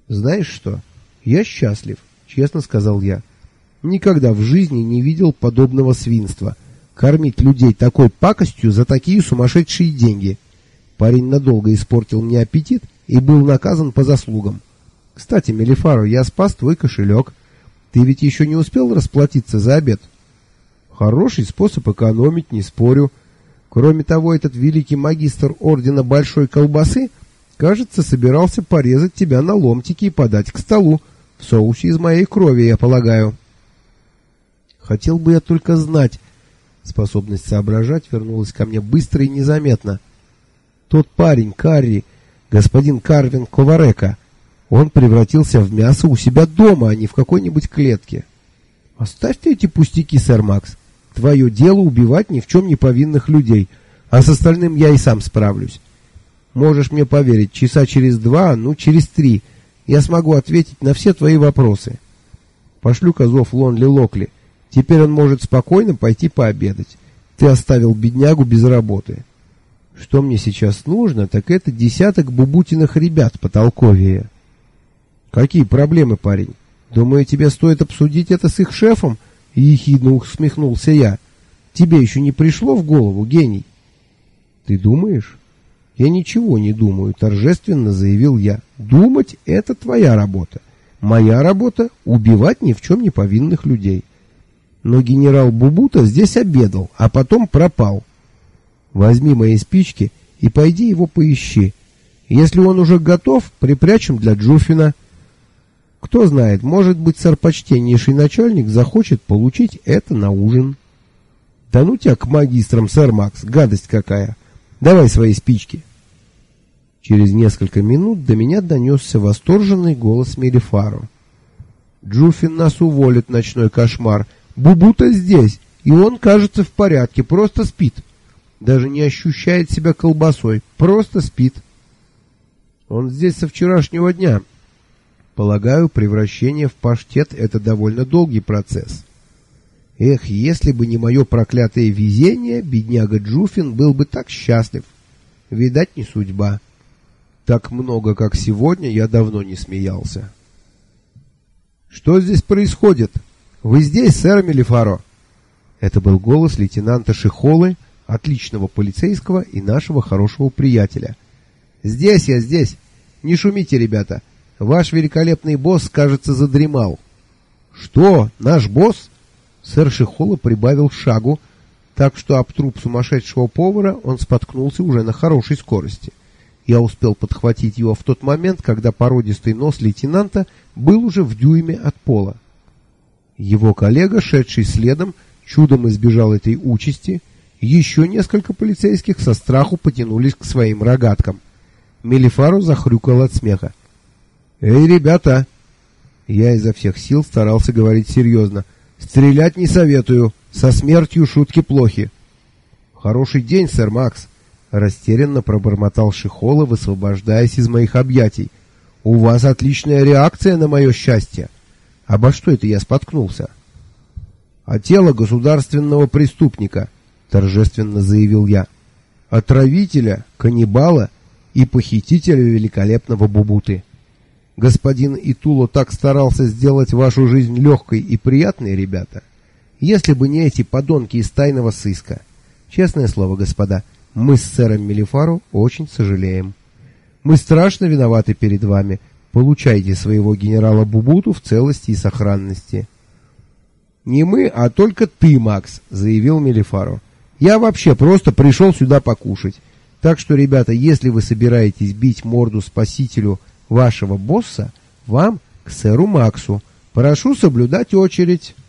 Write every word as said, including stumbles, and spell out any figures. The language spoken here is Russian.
Знаешь что? Я счастлив, честно сказал я. Никогда в жизни не видел подобного свинства. Кормить людей такой пакостью за такие сумасшедшие деньги. Парень надолго испортил мне аппетит и был наказан по заслугам. Кстати, Мелифаро, я спас твой кошелек. Ты ведь еще не успел расплатиться за обед? Хороший способ экономить, не спорю. Кроме того, этот великий магистр ордена Большой Колбасы, кажется, собирался порезать тебя на ломтики и подать к столу. В соусе из моей крови, я полагаю. Хотел бы я только знать. Способность соображать вернулась ко мне быстро и незаметно. Тот парень, Карри, господин Карвин Коварека, он превратился в мясо у себя дома, а не в какой-нибудь клетке. Оставь ты эти пустяки, сэр Макс. Твое дело убивать ни в чем не повинных людей, а с остальным я и сам справлюсь. Можешь мне поверить, часа через два, ну через три, я смогу ответить на все твои вопросы. Пошлю козов Лонли Локли. Теперь он может спокойно пойти пообедать. Ты оставил беднягу без работы. Что мне сейчас нужно, так это десяток бубутиных ребят потолковее. Какие проблемы, парень? Думаю, тебе стоит обсудить это с их шефом? Ехидно усмехнулся я. Тебе еще не пришло в голову, гений? Ты думаешь? Я ничего не думаю, торжественно заявил я. Думать — это твоя работа. Моя работа — убивать ни в чем не повинных людей. Но генерал Бубута здесь обедал, а потом пропал. Возьми мои спички и пойди его поищи. Если он уже готов, припрячем для Джуфина. Кто знает, может быть, сэр-почтеннейший начальник захочет получить это на ужин. Да ну тебя к магистрам, сэр Макс, гадость какая. Давай свои спички. Через несколько минут до меня донесся восторженный голос Мелифаро. Джуфин нас уволит, ночной кошмар. Бубута здесь, и он, кажется, в порядке, просто спит. Даже не ощущает себя колбасой, просто спит. Он здесь со вчерашнего дня. Полагаю, превращение в паштет — это довольно долгий процесс. Эх, если бы не мое проклятое везение, бедняга Джуфин был бы так счастлив. Видать, не судьба. Так много, как сегодня, я давно не смеялся. Что здесь происходит? Вы здесь, сэр Мелифаро? Это был голос лейтенанта Шихолы, отличного полицейского и нашего хорошего приятеля. Здесь я, здесь. Не шумите, ребята. Ваш великолепный босс, кажется, задремал. Что? Наш босс? Сэр Шихола прибавил шагу, так что об труп сумасшедшего повара он споткнулся уже на хорошей скорости. Я успел подхватить его в тот момент, когда породистый нос лейтенанта был уже в дюйме от пола. Его коллега, шедший следом, чудом избежал этой участи. Еще несколько полицейских со страху потянулись к своим рогаткам. Мелифаро захрюкал от смеха. «Эй, ребята!» Я изо всех сил старался говорить серьезно. «Стрелять не советую. Со смертью шутки плохи». «Хороший день, сэр Макс!» Растерянно пробормотал Шихола, высвобождаясь из моих объятий. «У вас отличная реакция на мое счастье. Обо что это я споткнулся?» «О тело государственного преступника», — торжественно заявил я. «Отравителя, каннибала и похитителя великолепного Бубуты. Господин Итуло так старался сделать вашу жизнь легкой и приятной, ребята. Если бы не эти подонки из тайного сыска. Честное слово, господа, мы с сэром Мелифаро очень сожалеем. Мы страшно виноваты перед вами. Получайте своего генерала Бубуту в целости и сохранности». «Не мы, а только ты, Макс», — заявил Мелифаро. «Я вообще просто пришел сюда покушать. Так что, ребята, если вы собираетесь бить морду спасителю вашего босса, вам к сэру Максу. Прошу соблюдать очередь».